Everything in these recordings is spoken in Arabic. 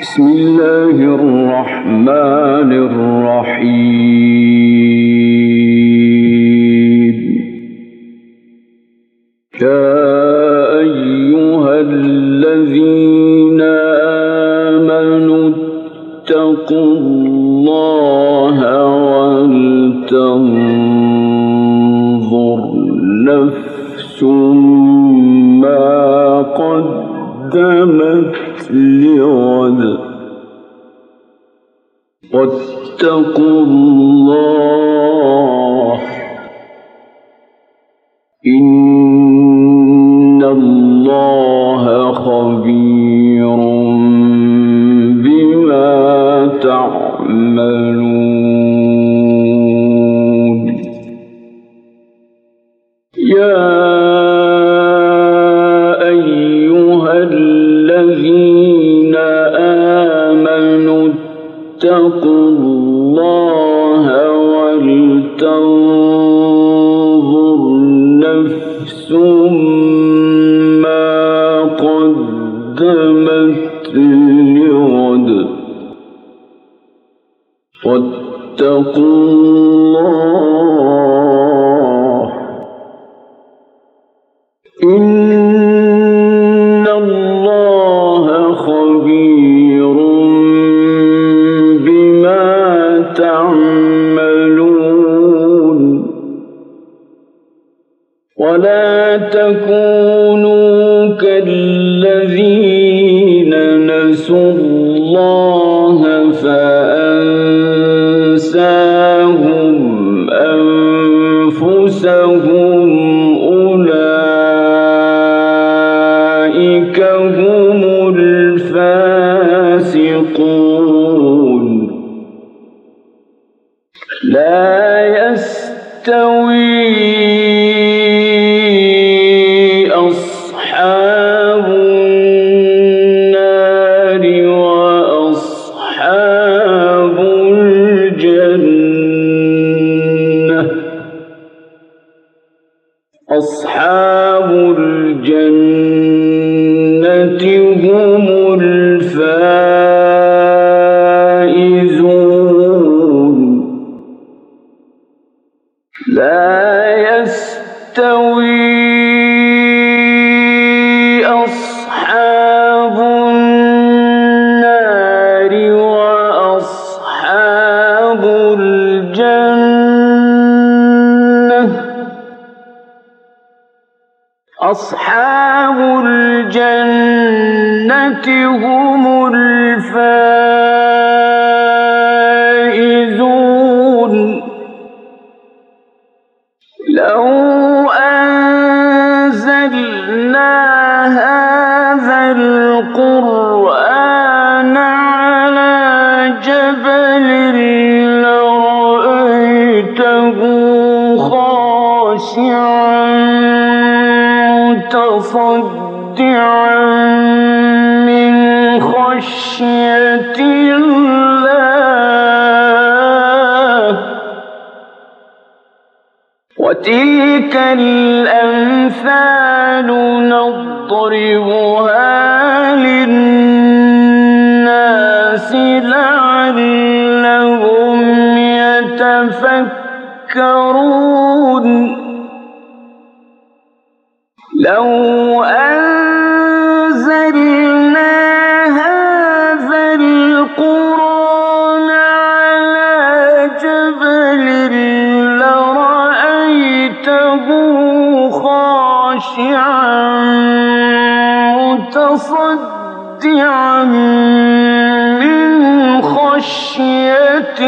بسم الله الرحمن الرحيم. يا أيها الذين آمنوا اتقوا الله ولتنظر نفس ما قدمت لغد واتقوا الله إن الله خبير بما تعملون. يا أيها الذين آمنوا اتقوا الله ولتنظر نفس ما قدمت لغد واتقوا الله إن الله خبير بما تعملون. ولا تكونوا كالذين نسوا الله فأنساهم أنفسهم أولئك هم الفاسقون. لا يستوي أصحاب النار وأصحاب الجنة. أصحاب الجنة هم الفائزون. لا يستوي أصحاب النار وأصحاب الجنة. أصحاب الجنة هم الفائزون. لو أنزلنا هذا القرآن على جبل لرأيته خاشعا متصدعا من خشية الله. وتلك الأمثال نضربها للناس لعلهم يتفكرون. لو أنزلنا هذا القرآن على جبل لرأيته خاشعا متصدعا من خشية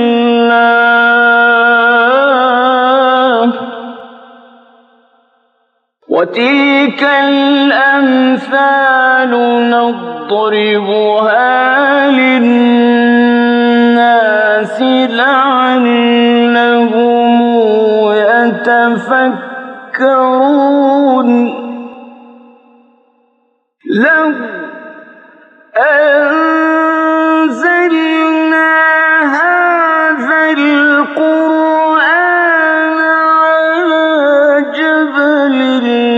الله. وتلك الأمثال نضربها للناس لعلهم يتفكرون. لو أنزلنا هذا القرآن على جبل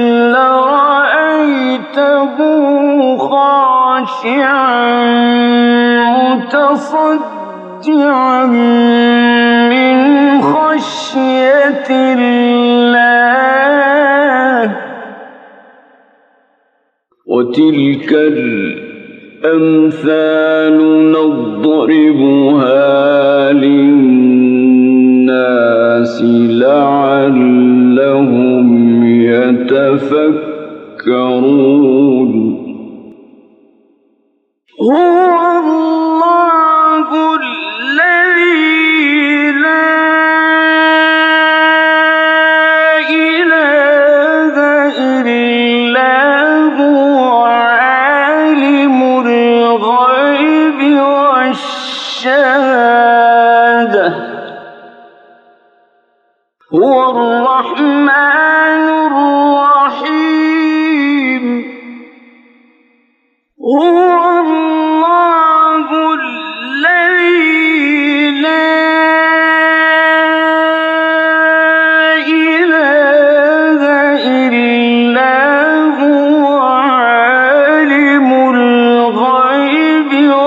لرأيته خاشعا متصدعا من خشية الله وتلك الأمثال نضربها للناس لعلهم يتفكرون هو الله الذي لا إله إلا هو عالم الغيب والشهادة هو الرحمن الرحيم هو الله الذي لا إله إلا هو عالم الغيب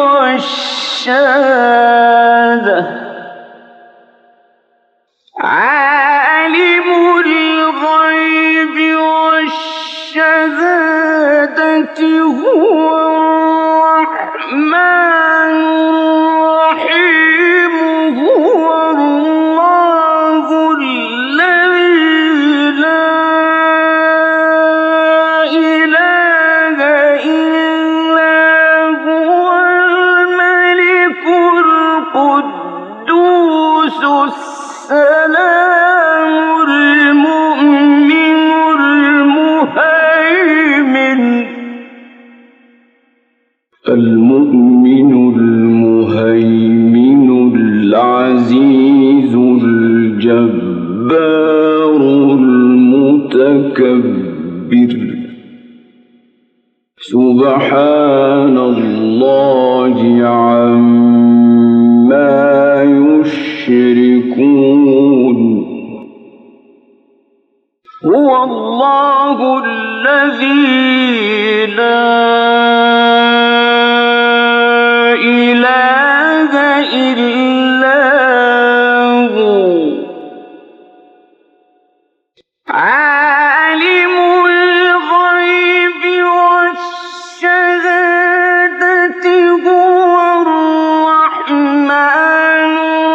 والشهادة عالم الغيب والشهادة هو الرحمن الرحيم هو الله الذي لا إله إلا هو الملك القدوس السلام المؤمن المهيمن العزيز الجبار المتكبر سبحان الله عما يشركون هو الله الذي لا إله إلا هو عالم الغيب والشهادة هو الرحمن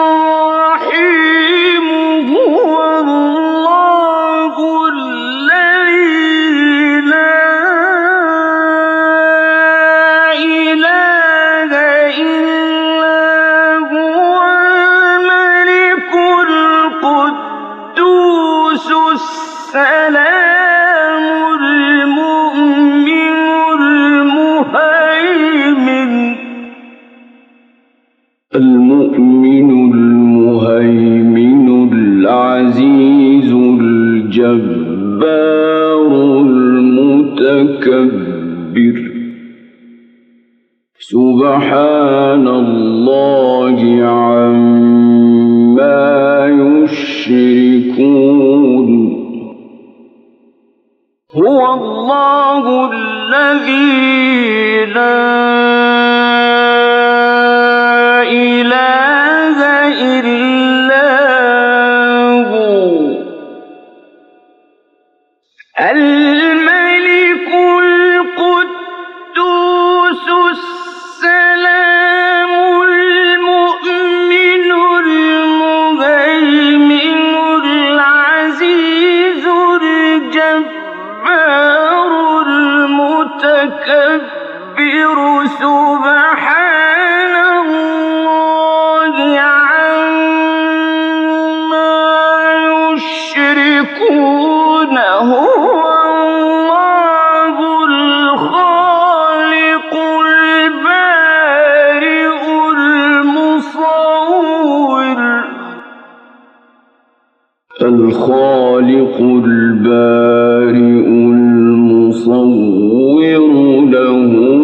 الرحيم هو الله الذي لا إله إلا هو الملك القدوس السلام المؤمن المهيمن العزيز الجبار المتكبر سبحان الله عما يشركون هو الله الذي لا إله إلا هو الملك القدوس السلام المؤمن المهيمن العزيز الجبار المتكبر سبحان الله عما يشركون هو الله الخالق البارئ المصور الخالق البارئ المصور له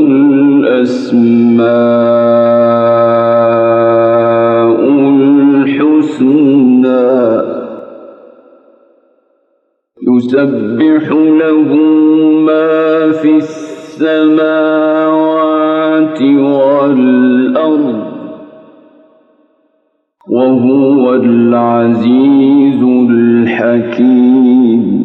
الأسماء الحسنى يسبح له ما في السماوات والأرض وهو العزيز الحكيم.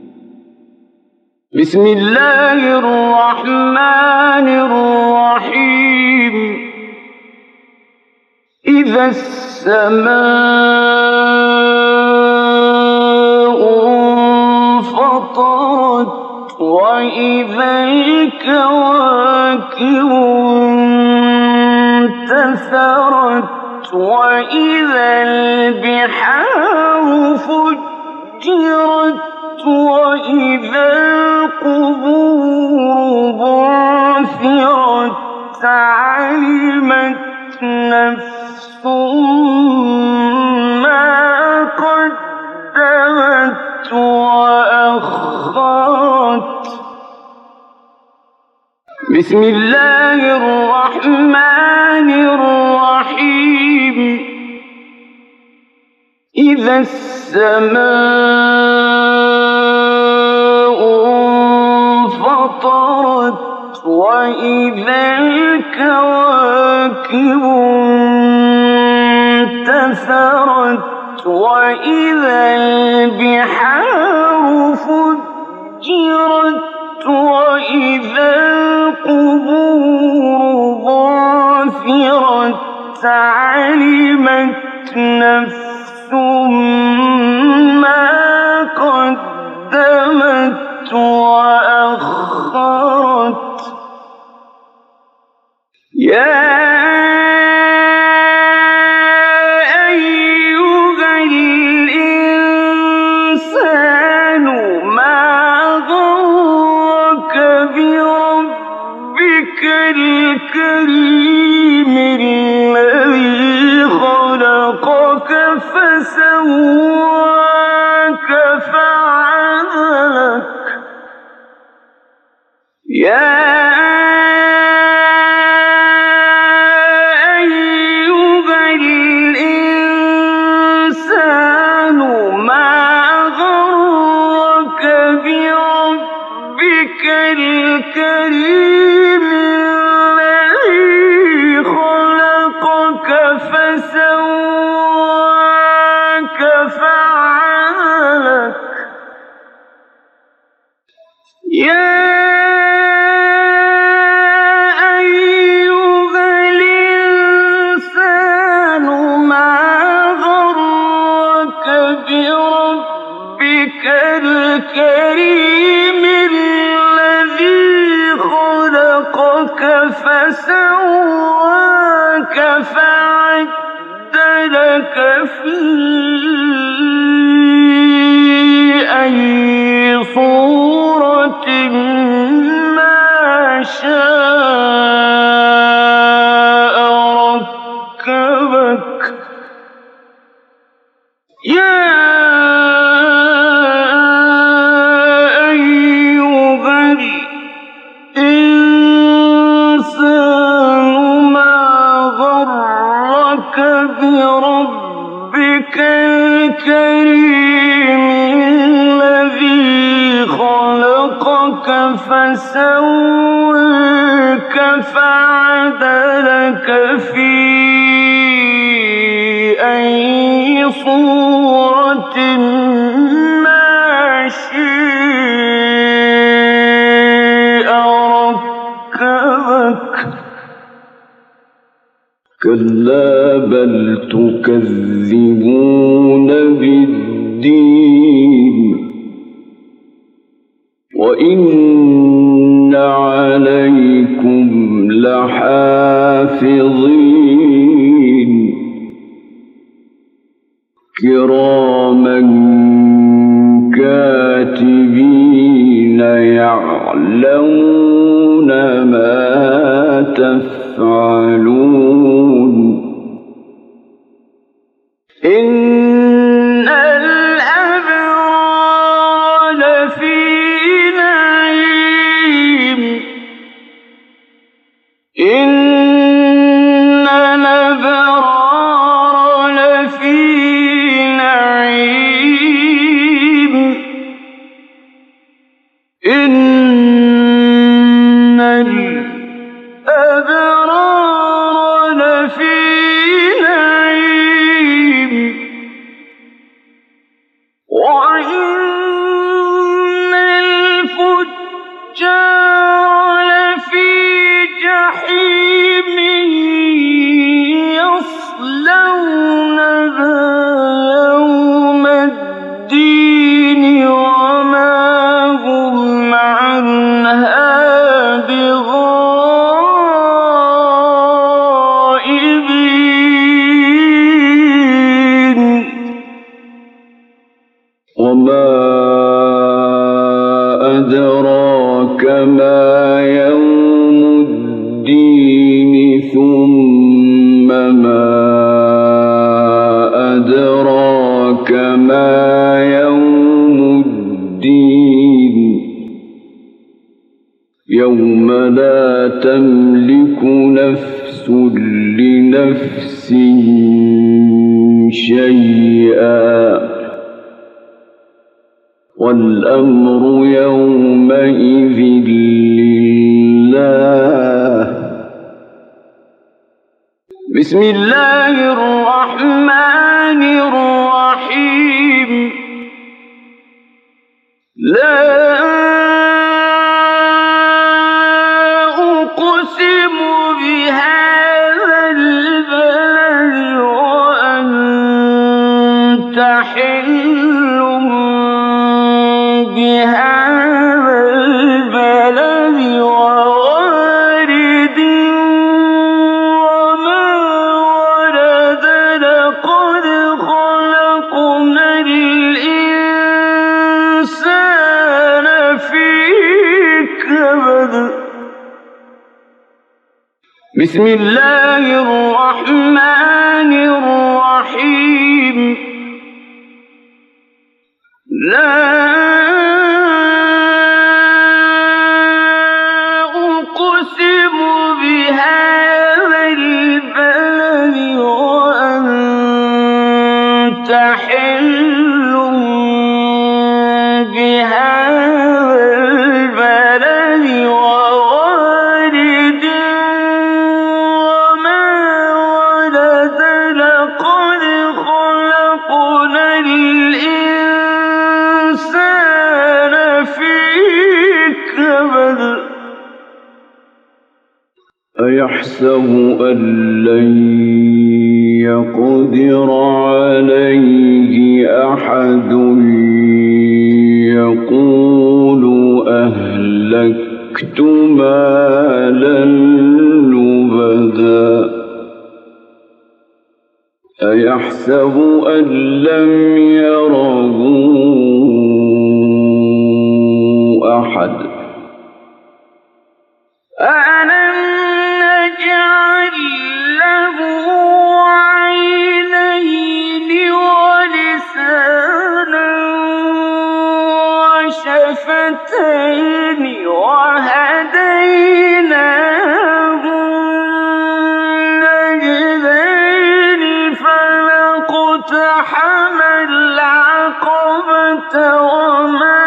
بسم الله الرحمن الرحيم. إذا السماء انفطرت وإذا الكواكب انتثرت وإذا البحار فجرت وإذا القبور بعثرت علمت نفس ما قدمت وأخرت. بسم الله الرحمن الرحيم. إذا السماء انفطرت وإذا الكواكب انتثرت وإذا البحار فجرت وإذا القبور بعثرت علمت نفس ما قدمت وأخرت. يا أيها الإنسان ما غرك بربك الكريم الذي خلقك فسواك فعدلك. يا أيها الإنسان ما غرك بربك الكريم الذي خلقك فسواك فعدلك. يا أيها الإنسان ما غرك بربك الكريم الذي خلقك فسواك فعدلك في أي صورة ما شاء ركبك. يا أيها الإنسان ما غرك بربك الكريم الذي خلقك فسواك فعدلك في أي صورة ما شاء ركبك. كلا بل تكذبون بالدين وإن عليكم لحافظين كراما كاتبين يعلمون ما تفعلون. إن الأبرار لفي نعيم. إن الأبرار لفي نعيم. إن الأبرار لفي نعيم. ما يوم الدين ثم ما أدراك ما يوم الدين يوم لا تملك نفس لنفس شيئا والأمر يومئذ لله. بسم الله الرحمن الرحيم. لا أقسم بهذا البلد وأنت حل بهذا البلد ووالد وما ولد لقد خلقنا الإنسان في كبد. بسم الله الرحمن الرحيم. لا أقسم بهذا البلد وأنت حل بهذا البلد ووالد وما ولد لقد خلقنا الإنسان في كبد. أيحسب أن لن يقدر عليه أحد يقول أهلكت مالا لبدا أيحسب أن لم يره أحد. ألم نجعل له عينين ولسانا وشفتين وهديناه النجدين فلاقتحم العقبة وما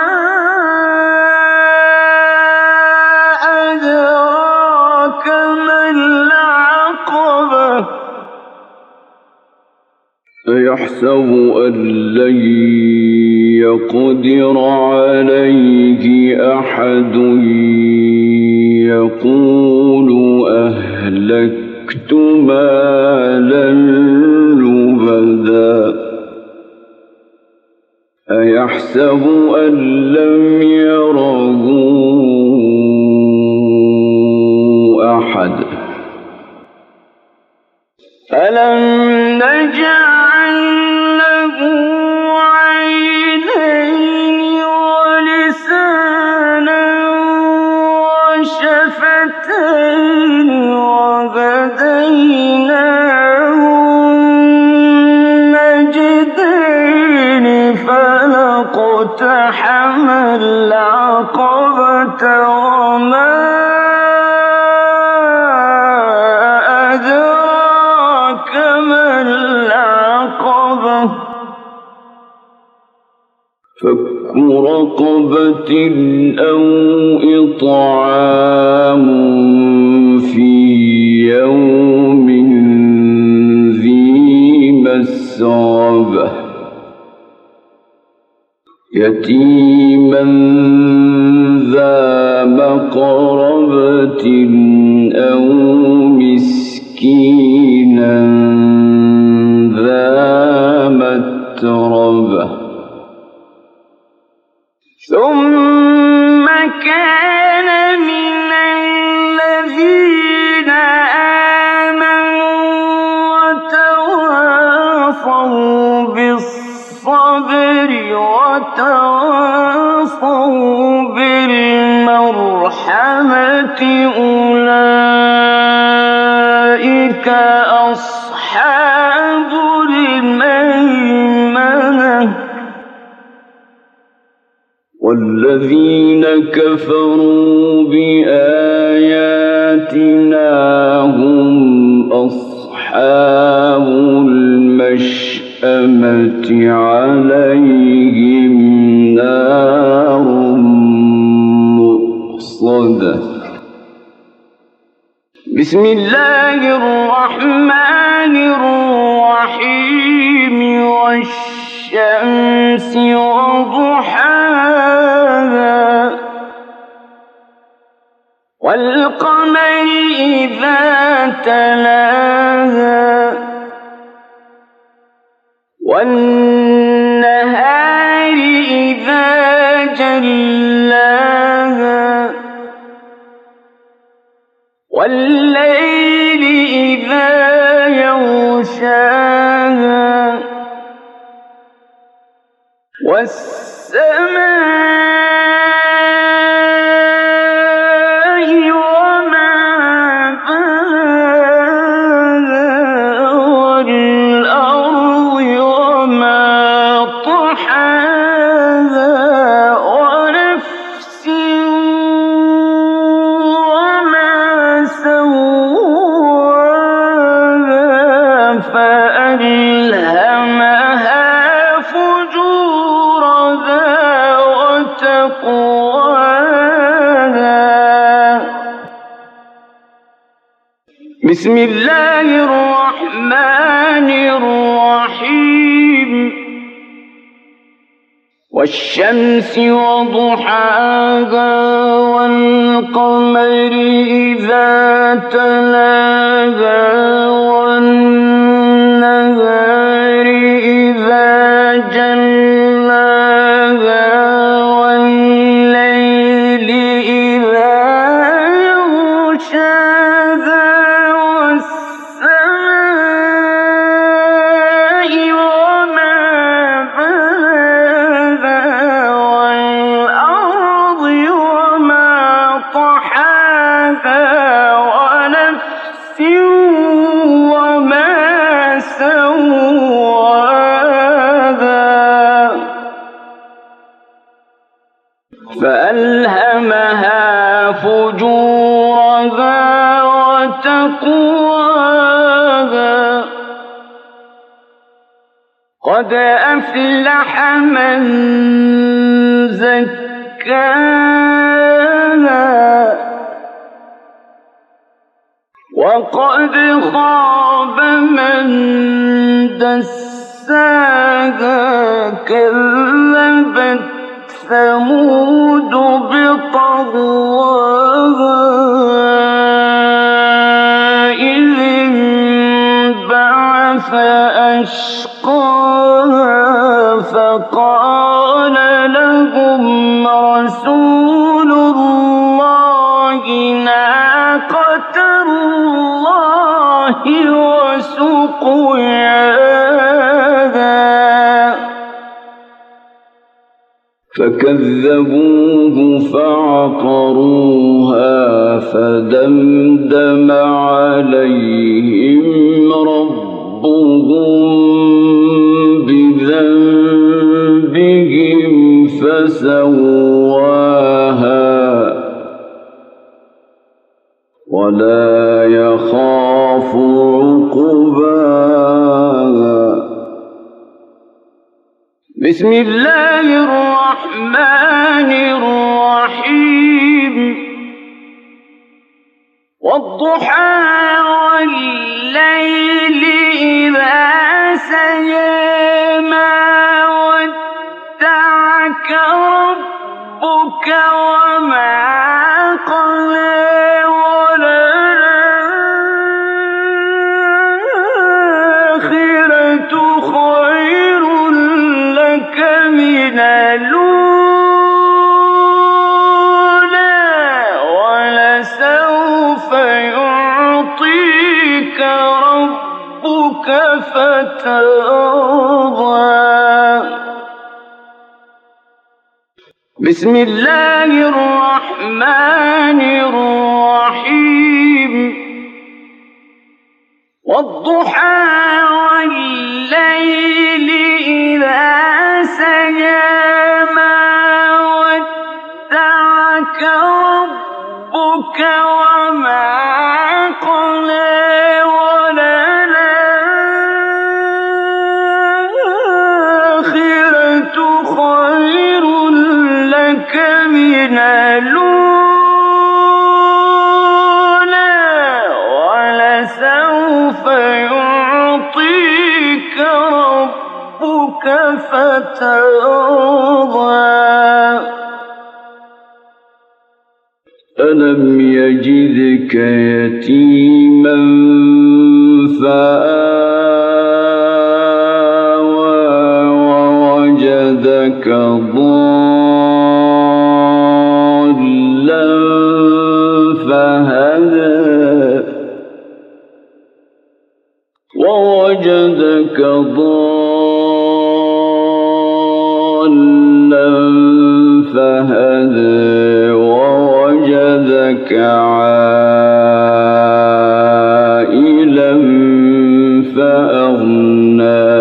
أدراك ما العقبة. أيحسب أن لن يقدر عليه أحد يقول أهلكت مالا لبدا أيحسب أن لم يره أحد. ألم نجعل له عينين ولسانا وشفتين وهديناه النجدين فلاقتحم العقبة وما أدراك ما العقبة. فك رقبة أو إطعام في يوم ذي مسغبة يتيما ذا مقربة أو مسكينا ذا متربة ثم كان من الذين آمنوا وتواصوا بالصبر وتواصوا بالمرحمة أصحاب الميمنة والذين كفروا بآياتنا هم أصحاب المشأمة عليهم نار مؤصدة. بسم الله الرحمن الرحيم والشمس وضحاها والقمر إذا تلاها والنهار إذا جلاها والليل إذا يغشاها والسماء وما بناها والأرض وما طحاها ونفس وما سواها فألهمها فجورها وتقواها. بسم الله الرحمن الرحيم والشمس وضحاها والقمر إذا تلاها والنهار إذا جلاها والليل إذا يغشاها والسماء وما بناها والأرض وما طحاها ونفس وما سواها فألهمها فجورها وتقواها. قد أفلح من زكاها وقد خاب من دساها. كذبت ثمود بطغواها إذ انبعث أشقاها فقال لهم رسول الله ناقة الله وسقياها فكذبوه فعقروها فدمدم عليهم ربهم بذنبهم فسواها ولا يخاف عقباها. بسم الله الرحمن الرحيم والضحى والليل إذا سجى ما ودعك ربك وما قلى وللآخرة خير لك من الأولى ولسوف يعطيك ربك فترضى. بسم الله الرحمن الرحيم والضحى والليل إذا سجى ما ودعك ربك وما قلى وللآخرة خير لك من الأولى ولسوف يعطيك ربك فترضى ألم يجدك يتيما فآوى ووجدك ضالا فهدى ووجدك ضالا فهدى ووجدك عائلا فأغنى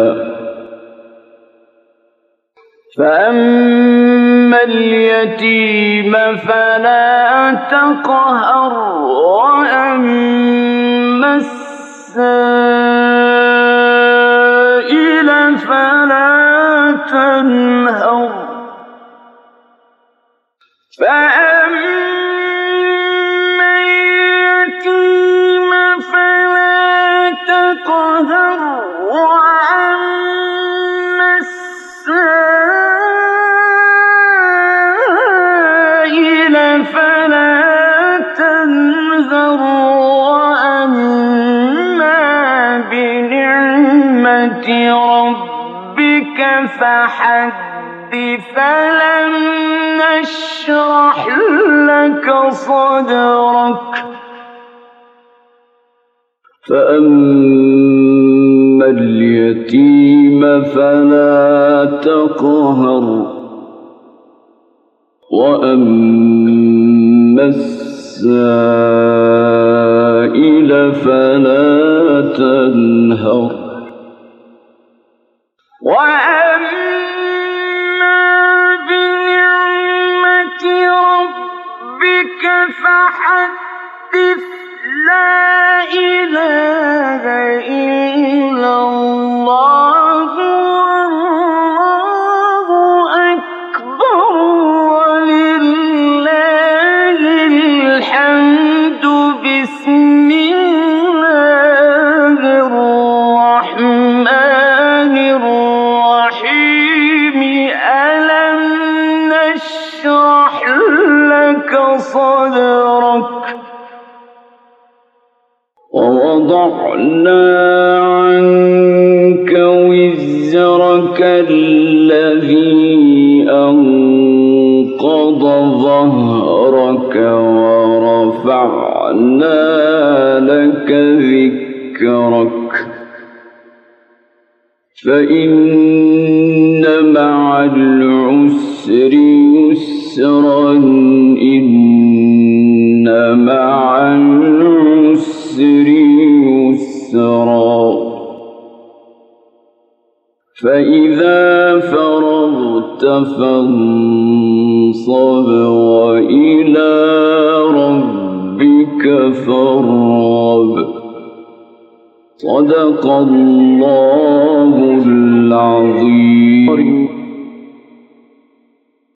فأما اليتيم فلا تقهر وأما السائل فلا تنهر فأما اليتيم فلا تقهر وأما السائل فلا تنهر وأما بنعمة ربك فحدث فلم نشرح لك صدرك فأما اليتيم فلا تقهر وأما السائل فلا تنهر وأما بنعمة ربك فحدث لا إله إلا الله والله أكبر ولله الحمد بسم الله الرحمن الرحيم ألم نشرح لك صدرك ووضعنا عنك وزرك الذي أنقض ظهرك ورفعنا لك ذكرك فإن مع العسر يسرا إن مع العسر يسرا فإذا فرغت فانصب وإلى ربك فارغب صدق الله العظيم